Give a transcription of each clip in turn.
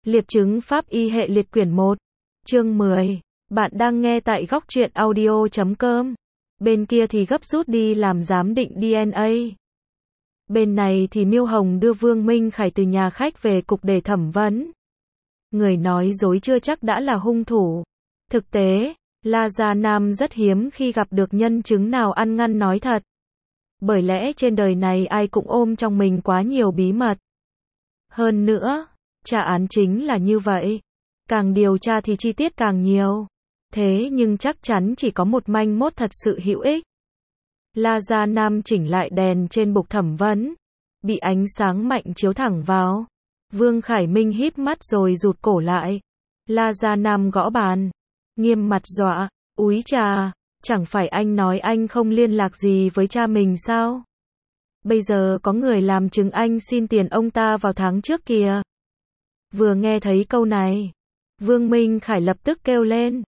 Liệp chứng pháp y hệ liệt quyển 1. Chương 10. Bạn đang nghe tại góc truyện audio.com. Bên kia thì gấp rút đi làm giám định DNA. Bên này thì Miêu Hồng đưa Vương Minh Khải từ nhà khách về cục để thẩm vấn. Người nói dối chưa chắc đã là hung thủ. Thực tế, La Gia Nam rất hiếm khi gặp được nhân chứng nào ăn năn nói thật. Bởi lẽ trên đời này ai cũng ôm trong mình quá nhiều bí mật. Hơn nữa, tra án chính là như vậy. Càng điều tra thì chi tiết càng nhiều. Thế nhưng chắc chắn chỉ có một manh mốt thật sự hữu ích. La Gia Nam chỉnh lại đèn trên bục thẩm vấn. Bị ánh sáng mạnh chiếu thẳng vào. Vương Khải Minh híp mắt rồi rụt cổ lại. La Gia Nam gõ bàn. Nghiêm mặt dọa, úi trà, chẳng phải anh nói anh không liên lạc gì với cha mình sao? Bây giờ có người làm chứng anh xin tiền ông ta vào tháng trước kìa. Vừa nghe thấy câu này, Vương Minh Khải lập tức kêu lên.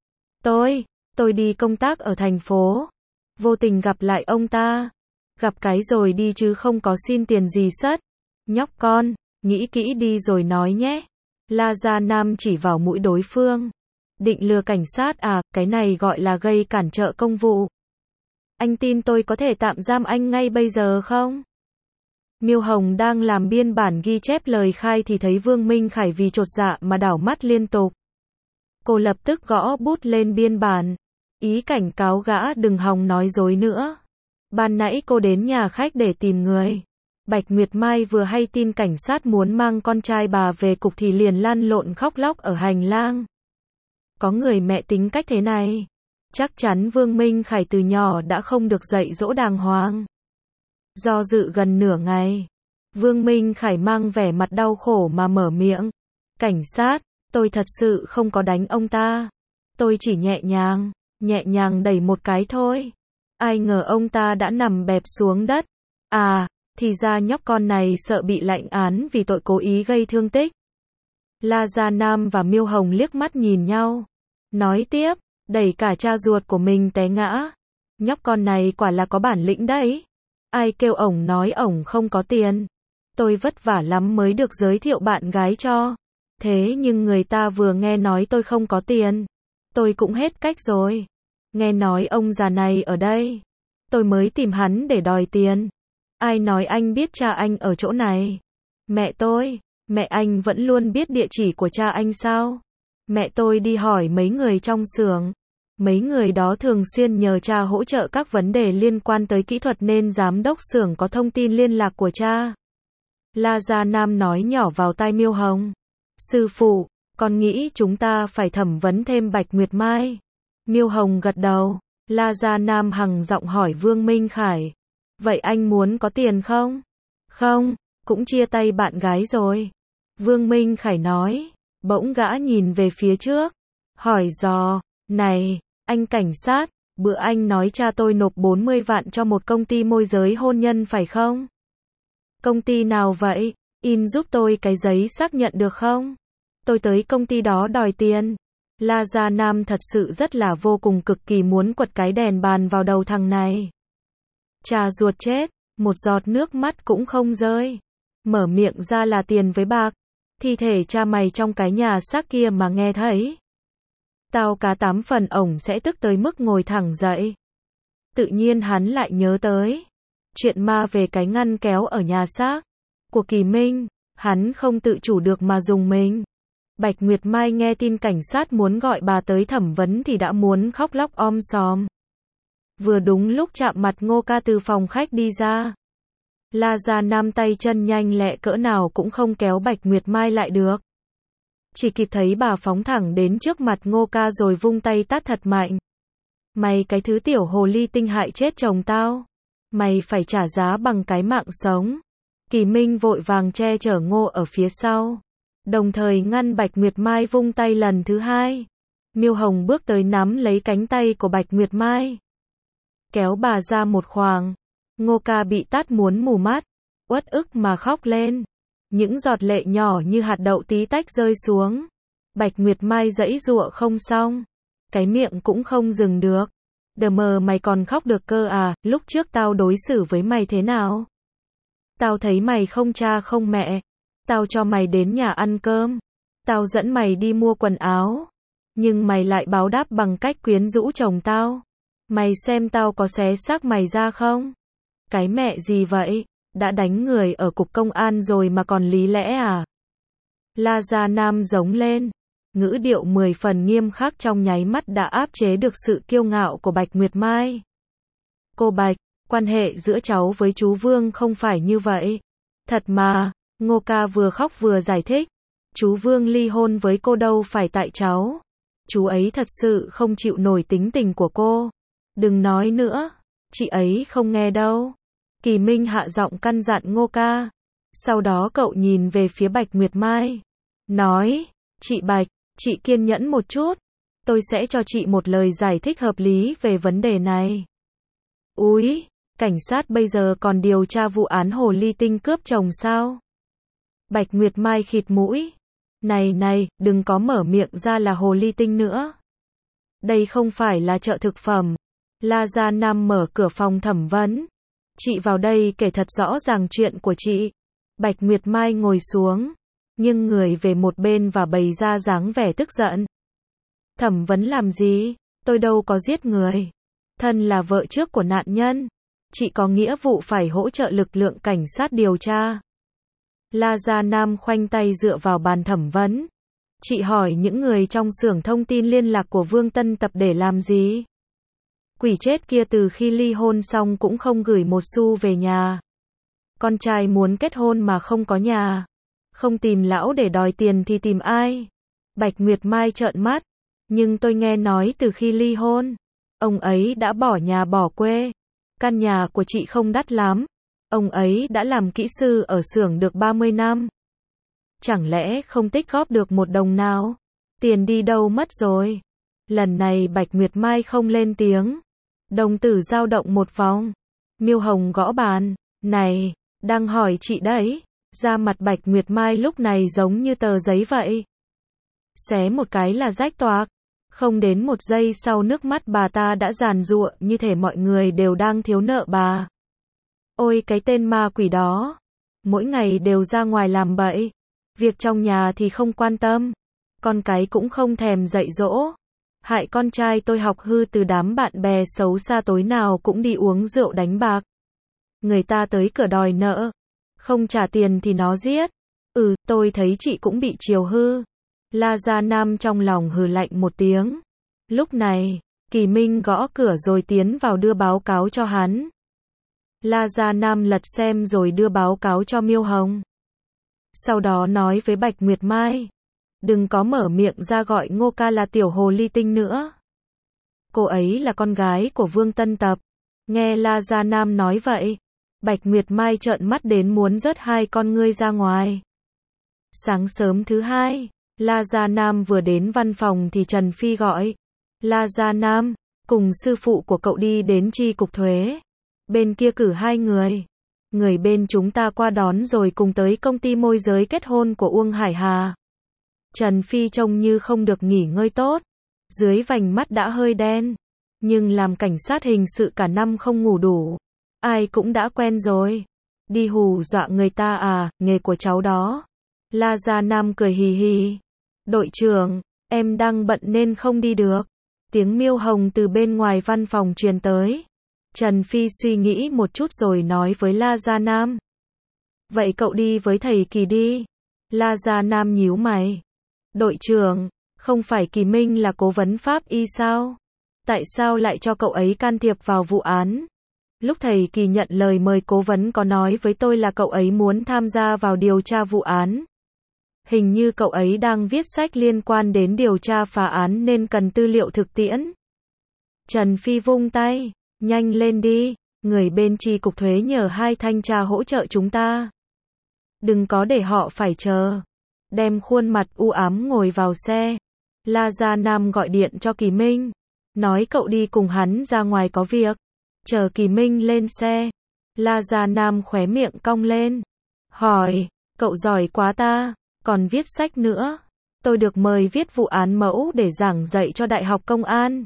Tôi đi công tác ở thành phố. Vô tình gặp lại ông ta. Gặp cái rồi đi chứ không có xin tiền gì sất. Nhóc con, nghĩ kỹ đi rồi nói nhé. La Gia Nam chỉ vào mũi đối phương. Định lừa cảnh sát à, cái này gọi là gây cản trở công vụ. Anh tin tôi có thể tạm giam anh ngay bây giờ không? Miêu Hồng đang làm biên bản ghi chép lời khai thì thấy Vương Minh Khải vì chột dạ mà đảo mắt liên tục. Cô lập tức gõ bút lên biên bản. Ý cảnh cáo gã đừng hòng nói dối nữa. Ban nãy cô đến nhà khách để tìm người. Bạch Nguyệt Mai vừa hay tin cảnh sát muốn mang con trai bà về cục thì liền lăn lộn khóc lóc ở hành lang. Có người mẹ tính cách thế này. Chắc chắn Vương Minh Khải từ nhỏ đã không được dạy dỗ đàng hoàng. Do dự gần nửa ngày, Vương Minh Khải mang vẻ mặt đau khổ mà mở miệng. Cảnh sát, tôi thật sự không có đánh ông ta. Tôi chỉ nhẹ nhàng đẩy một cái thôi. Ai ngờ ông ta đã nằm bẹp xuống đất. À, thì ra nhóc con này sợ bị lãnh án vì tội cố ý gây thương tích. La Gia Nam và Miêu Hồng liếc mắt nhìn nhau. Nói tiếp, đẩy cả cha ruột của mình té ngã. Nhóc con này quả là có bản lĩnh đấy. Ai kêu ổng nói ổng không có tiền. Tôi vất vả lắm mới được giới thiệu bạn gái cho. Thế nhưng người ta vừa nghe nói tôi không có tiền. Tôi cũng hết cách rồi. Nghe nói ông già này ở đây. Tôi mới tìm hắn để đòi tiền. Ai nói anh biết cha anh ở chỗ này? Mẹ anh vẫn luôn biết địa chỉ của cha anh sao? Mẹ tôi đi hỏi mấy người trong xưởng. Mấy người đó thường xuyên nhờ cha hỗ trợ các vấn đề liên quan tới kỹ thuật nên giám đốc xưởng có thông tin liên lạc của cha. La Gia Nam nói nhỏ vào tai Miêu Hồng. Sư phụ, con nghĩ chúng ta phải thẩm vấn thêm Bạch Nguyệt Mai. Miêu Hồng gật đầu. La Gia Nam hằng giọng hỏi Vương Minh Khải. Vậy anh muốn có tiền không? Không, cũng chia tay bạn gái rồi. Vương Minh Khải nói. Bỗng gã nhìn về phía trước. Hỏi dò. Này, anh cảnh sát, bữa anh nói cha tôi nộp 40 vạn cho một công ty môi giới hôn nhân phải không? Công ty nào vậy? In giúp tôi cái giấy xác nhận được không? Tôi tới công ty đó đòi tiền. La Gia Nam thật sự rất là vô cùng cực kỳ muốn quật cái đèn bàn vào đầu thằng này. Cha ruột chết, một giọt nước mắt cũng không rơi. Mở miệng ra là tiền với bạc. Thi thể cha mày trong cái nhà xác kia mà nghe thấy. Tao cá 8 phần ổng sẽ tức tới mức ngồi thẳng dậy. Tự nhiên hắn lại nhớ tới chuyện ma về cái ngăn kéo ở nhà xác của Kỳ Minh. Hắn không tự chủ được mà dùng mình. Bạch Nguyệt Mai nghe tin cảnh sát muốn gọi bà tới thẩm vấn thì đã muốn khóc lóc om sòm. Vừa đúng lúc chạm mặt Ngô Ca từ phòng khách đi ra. La Gia Nam tay chân nhanh lẹ cỡ nào cũng không kéo Bạch Nguyệt Mai lại được. Chỉ kịp thấy bà phóng thẳng đến trước mặt Ngô Ca rồi vung tay tát thật mạnh. Mày cái thứ tiểu hồ ly tinh hại chết chồng tao. Mày phải trả giá bằng cái mạng sống. Kỳ Minh vội vàng che chở Ngô ở phía sau. Đồng thời ngăn Bạch Nguyệt Mai vung tay lần thứ hai. Miêu Hồng bước tới nắm lấy cánh tay của Bạch Nguyệt Mai. Kéo bà ra một khoảng. Ngô Ca bị tát muốn mù mắt. Uất ức mà khóc lên. Những giọt lệ nhỏ như hạt đậu tí tách rơi xuống. Bạch Nguyệt Mai giãy giụa không xong. Cái miệng cũng không dừng được. Đờ mờ mày còn khóc được cơ à, lúc trước tao đối xử với mày thế nào? Tao thấy mày không cha không mẹ. Tao cho mày đến nhà ăn cơm. Tao dẫn mày đi mua quần áo, nhưng mày lại báo đáp bằng cách quyến rũ chồng tao. Mày xem tao có xé xác mày ra không? Cái mẹ gì vậy? Đã đánh người ở cục công an rồi mà còn lý lẽ à? La Gia Nam giống lên. Ngữ điệu 10 phần nghiêm khắc trong nháy mắt đã áp chế được sự kiêu ngạo của Bạch Nguyệt Mai. Cô Bạch, quan hệ giữa cháu với chú Vương không phải như vậy. Thật mà, Ngô ca vừa khóc vừa giải thích. Chú Vương ly hôn với cô đâu phải tại cháu. Chú ấy thật sự không chịu nổi tính tình của cô. Đừng nói nữa, chị ấy không nghe đâu. Kỳ Minh hạ giọng căn dặn Ngô ca. Sau đó cậu nhìn về phía Bạch Nguyệt Mai. Nói, chị Bạch, chị kiên nhẫn một chút. Tôi sẽ cho chị một lời giải thích hợp lý về vấn đề này. Úi, cảnh sát bây giờ còn điều tra vụ án hồ ly tinh cướp chồng sao? Bạch Nguyệt Mai khịt mũi. Này, đừng có mở miệng ra là hồ ly tinh nữa. Đây không phải là chợ thực phẩm. La Gia Nam mở cửa phòng thẩm vấn. Chị vào đây kể thật rõ ràng chuyện của chị. Bạch Nguyệt Mai ngồi xuống, nhưng người về một bên và bày ra dáng vẻ tức giận. Thẩm vấn làm gì? Tôi đâu có giết người. Thân là vợ trước của nạn nhân. Chị có nghĩa vụ phải hỗ trợ lực lượng cảnh sát điều tra. La Gia Nam khoanh tay dựa vào bàn thẩm vấn. Chị hỏi những người trong xưởng thông tin liên lạc của Vương Tân Tập để làm gì? Quỷ chết kia từ khi ly hôn xong cũng không gửi một xu về nhà. Con trai muốn kết hôn mà không có nhà. Không tìm lão để đòi tiền thì tìm ai? Bạch Nguyệt Mai trợn mắt. Nhưng tôi nghe nói từ khi ly hôn, ông ấy đã bỏ nhà bỏ quê. Căn nhà của chị không đắt lắm. Ông ấy đã làm kỹ sư ở xưởng được 30 năm. Chẳng lẽ không tích góp được một đồng nào? Tiền đi đâu mất rồi? Lần này Bạch Nguyệt Mai không lên tiếng. Đồng tử dao động một vòng. Miêu Hồng gõ bàn. Này, đang hỏi chị đấy. Da mặt Bạch Nguyệt Mai lúc này giống như tờ giấy vậy. Xé một cái là rách toạc. Không đến một giây sau nước mắt bà ta đã giàn giụa như thể mọi người đều đang thiếu nợ bà. Ôi cái tên ma quỷ đó. Mỗi ngày đều ra ngoài làm bậy. Việc trong nhà thì không quan tâm. Con cái cũng không thèm dạy dỗ. Hại con trai tôi học hư từ đám bạn bè xấu xa tối nào cũng đi uống rượu đánh bạc. Người ta tới cửa đòi nợ. Không trả tiền thì nó giết. Tôi thấy chị cũng bị chiều hư. La Gia Nam trong lòng hừ lạnh một tiếng. Lúc này, Kỳ Minh gõ cửa rồi tiến vào đưa báo cáo cho hắn. La Gia Nam lật xem rồi đưa báo cáo cho Miêu Hồng. Sau đó nói với Bạch Nguyệt Mai. Đừng có mở miệng ra gọi Ngô ca là tiểu hồ ly tinh nữa. Cô ấy là con gái của Vương Tân Tập. Nghe La Gia Nam nói vậy, Bạch Nguyệt Mai trợn mắt đến muốn rớt hai con ngươi ra ngoài. Sáng sớm thứ hai, La Gia Nam vừa đến văn phòng thì Trần Phi gọi. La Gia Nam, cùng sư phụ của cậu đi đến chi cục thuế. Bên kia cử 2 người. Người bên chúng ta qua đón rồi cùng tới công ty môi giới kết hôn của Uông Hải Hà. Trần Phi trông như không được nghỉ ngơi tốt. Dưới vành mắt đã hơi đen. Nhưng làm cảnh sát hình sự cả năm không ngủ đủ. Ai cũng đã quen rồi. Đi hù dọa người ta à, nghề của cháu đó. La Gia Nam cười hì hì. Đội trưởng, em đang bận nên không đi được. Tiếng Miêu Hồng từ bên ngoài văn phòng truyền tới. Trần Phi suy nghĩ một chút rồi nói với La Gia Nam. Vậy cậu đi với thầy Kỳ đi. La Gia Nam nhíu mày. Đội trưởng, không phải Kỳ Minh là cố vấn pháp y sao? Tại sao lại cho cậu ấy can thiệp vào vụ án? Lúc thầy Kỳ nhận lời mời cố vấn có nói với tôi là cậu ấy muốn tham gia vào điều tra vụ án. Hình như cậu ấy đang viết sách liên quan đến điều tra phá án nên cần tư liệu thực tiễn. Trần Phi vung tay. Nhanh lên đi. Người bên chi cục thuế nhờ 2 thanh tra hỗ trợ chúng ta. Đừng có để họ phải chờ. Đem khuôn mặt u ám ngồi vào xe. La Gia Nam gọi điện cho Kỳ Minh. Nói cậu đi cùng hắn ra ngoài có việc. Chờ Kỳ Minh lên xe. La Gia Nam khóe miệng cong lên. Hỏi, cậu giỏi quá ta, còn viết sách nữa. Tôi được mời viết vụ án mẫu để giảng dạy cho Đại học Công an.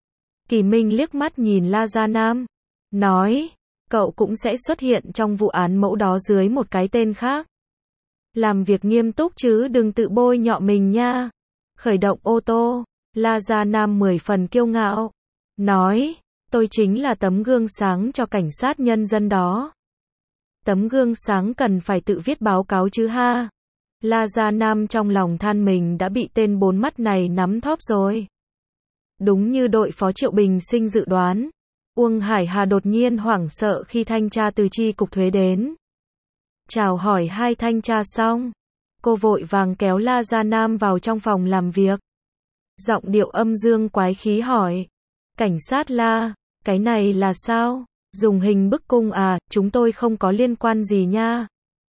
Kỳ Minh liếc mắt nhìn La Gia Nam. Nói, cậu cũng sẽ xuất hiện trong vụ án mẫu đó dưới một cái tên khác. Làm việc nghiêm túc chứ đừng tự bôi nhọ mình nha. Khởi động ô tô, La Gia Nam 10 phần kiêu ngạo. Nói, tôi chính là tấm gương sáng cho cảnh sát nhân dân đó. Tấm gương sáng cần phải tự viết báo cáo chứ ha. La Gia Nam trong lòng than mình đã bị tên bốn mắt này nắm thóp rồi. Đúng như đội phó Triệu Bình Sinh dự đoán, Uông Hải Hà đột nhiên hoảng sợ khi thanh tra từ chi cục thuế đến. Chào hỏi hai thanh tra xong, cô vội vàng kéo La Gia Nam vào trong phòng làm việc. Giọng điệu âm dương quái khí hỏi, cảnh sát La, cái này là sao? Dùng hình bức cung à, chúng tôi không có liên quan gì nha.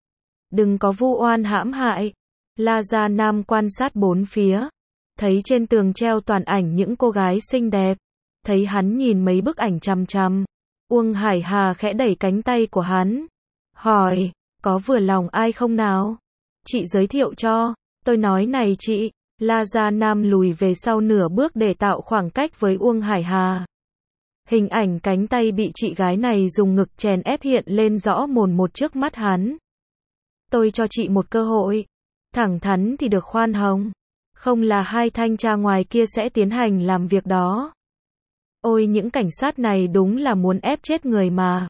Đừng có vu oan hãm hại. La Gia Nam quan sát bốn phía, thấy trên tường treo toàn ảnh những cô gái xinh đẹp. Thấy hắn nhìn mấy bức ảnh chằm chằm, Uông Hải Hà khẽ đẩy cánh tay của hắn, hỏi, có vừa lòng ai không nào? Chị giới thiệu cho, tôi nói này chị. La Gia Nam lùi về sau nửa bước để tạo khoảng cách với Uông Hải Hà. Hình ảnh cánh tay bị chị gái này dùng ngực chèn ép hiện lên rõ mồn một trước mắt hắn. Tôi cho chị một cơ hội, thẳng thắn thì được khoan hồng, không là hai thanh tra ngoài kia sẽ tiến hành làm việc đó. Ôi những cảnh sát này đúng là muốn ép chết người mà.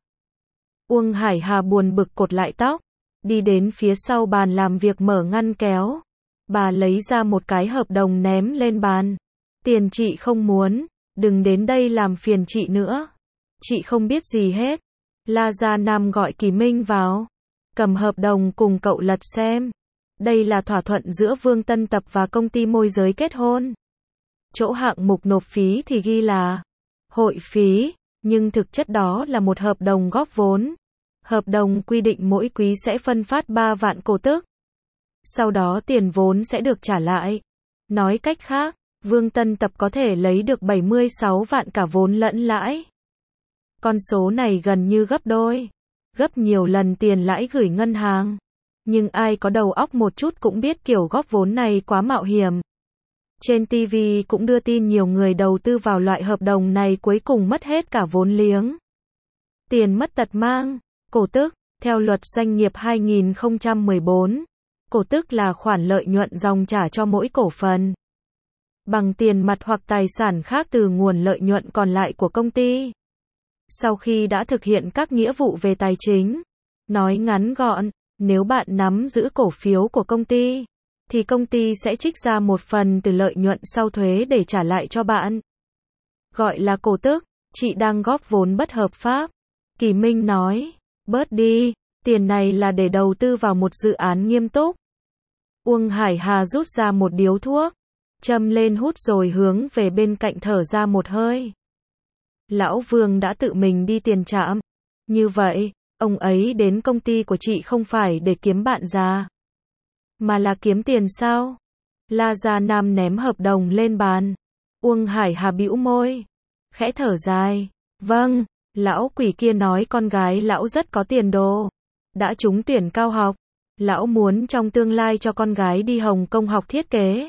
Uông Hải Hà buồn bực cột lại tóc, đi đến phía sau bàn làm việc mở ngăn kéo. Bà lấy ra một cái hợp đồng ném lên bàn. Tiền chị không muốn, đừng đến đây làm phiền chị nữa. Chị không biết gì hết. La Gia Nam gọi Kỳ Minh vào. Cầm hợp đồng cùng cậu lật xem. Đây là thỏa thuận giữa Vương Tân Tập và công ty môi giới kết hôn. Chỗ hạng mục nộp phí thì ghi là hội phí, nhưng thực chất đó là một hợp đồng góp vốn. Hợp đồng quy định mỗi quý sẽ phân phát 3 vạn cổ tức. Sau đó tiền vốn sẽ được trả lại. Nói cách khác, Vương Tân Tập có thể lấy được 76 vạn cả vốn lẫn lãi. Con số này gần như gấp đôi, gấp nhiều lần tiền lãi gửi ngân hàng. Nhưng ai có đầu óc một chút cũng biết kiểu góp vốn này quá mạo hiểm. Trên TV cũng đưa tin nhiều người đầu tư vào loại hợp đồng này cuối cùng mất hết cả vốn liếng. Tiền mất tật mang, cổ tức, theo luật doanh nghiệp 2014, cổ tức là khoản lợi nhuận dòng trả cho mỗi cổ phần. Bằng tiền mặt hoặc tài sản khác từ nguồn lợi nhuận còn lại của công ty. Sau khi đã thực hiện các nghĩa vụ về tài chính, nói ngắn gọn, nếu bạn nắm giữ cổ phiếu của công ty, thì công ty sẽ trích ra một phần từ lợi nhuận sau thuế để trả lại cho bạn. Gọi là cổ tức, chị đang góp vốn bất hợp pháp. Kỳ Minh nói, bớt đi, tiền này là để đầu tư vào một dự án nghiêm túc. Uông Hải Hà rút ra một điếu thuốc, châm lên hút rồi hướng về bên cạnh thở ra một hơi. Lão Vương đã tự mình đi tiền trạm. Như vậy, ông ấy đến công ty của chị không phải để kiếm bạn già, mà là kiếm tiền sao? La Gia Nam ném hợp đồng lên bàn. Uông Hải Hà bĩu môi, khẽ thở dài. Vâng, lão quỷ kia nói con gái lão rất có tiền đồ, đã trúng tuyển cao học. Lão muốn trong tương lai cho con gái đi Hồng Kông học thiết kế.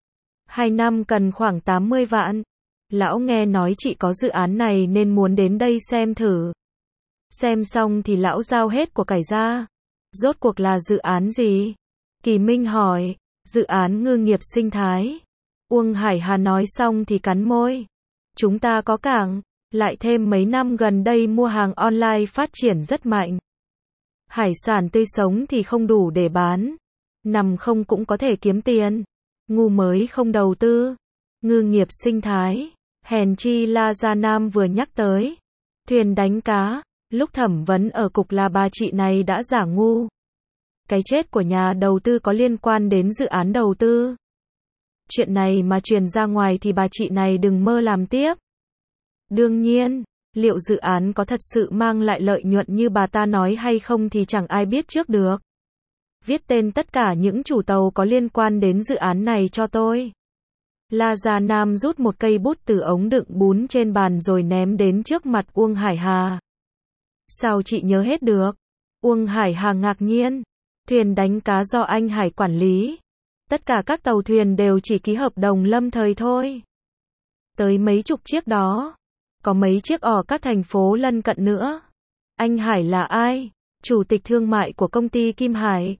2 năm cần khoảng 80 vạn. Lão nghe nói chị có dự án này nên muốn đến đây xem thử. Xem xong thì lão giao hết của cải ra. Rốt cuộc là dự án gì? Kỳ Minh hỏi. Dự án ngư nghiệp sinh thái. Uông Hải Hà nói xong thì cắn môi. Chúng ta có cảng, lại thêm mấy năm gần đây mua hàng online phát triển rất mạnh. Hải sản tươi sống thì không đủ để bán. Nằm không cũng có thể kiếm tiền. Ngu mới không đầu tư. Ngư nghiệp sinh thái. Hèn chi La Gia Nam vừa nhắc tới. Thuyền đánh cá. Lúc thẩm vấn ở cục là bà chị này đã giả ngu. Cái chết của nhà đầu tư có liên quan đến dự án đầu tư. Chuyện này mà truyền ra ngoài thì bà chị này đừng mơ làm tiếp. Đương nhiên, liệu dự án có thật sự mang lại lợi nhuận như bà ta nói hay không thì chẳng ai biết trước được. Viết tên tất cả những chủ tàu có liên quan đến dự án này cho tôi. La Gia Nam rút một cây bút từ ống đựng bún trên bàn rồi ném đến trước mặt Uông Hải Hà. Sao chị nhớ hết được? Uông Hải Hà ngạc nhiên. Thuyền đánh cá do anh Hải quản lý. Tất cả các tàu thuyền đều chỉ ký hợp đồng lâm thời thôi. Tới mấy chục chiếc đó. Có mấy chiếc ở các thành phố lân cận nữa. Anh Hải là ai? Chủ tịch thương mại của công ty Kim Hải.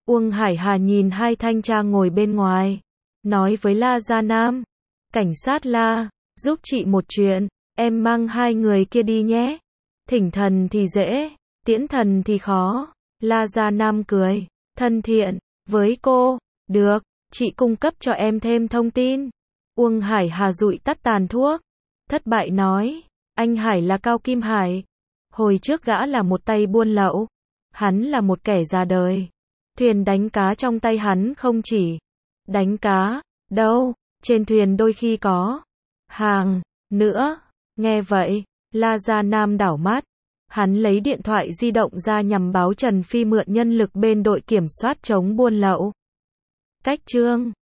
Uông Hải Hà nhìn hai thanh tra ngồi bên ngoài, nói với La Gia Nam, cảnh sát La, giúp chị một chuyện, em mang hai người kia đi nhé. Thỉnh thần thì dễ, tiễn thần thì khó. La Gia Nam cười, thân thiện, với cô, được, chị cung cấp cho em thêm thông tin. Uông Hải Hà dụi tắt tàn thuốc, thất bại nói, anh Hải là Cao Kim Hải. Hồi trước gã là một tay buôn lậu, hắn là một kẻ già đời. Thuyền đánh cá trong tay hắn không chỉ đánh cá, đâu, trên thuyền đôi khi có hàng nữa. Nghe vậy, La Gia Nam đảo mắt, hắn lấy điện thoại di động ra nhằm báo Trần Phi mượn nhân lực bên đội kiểm soát chống buôn lậu. Cách chương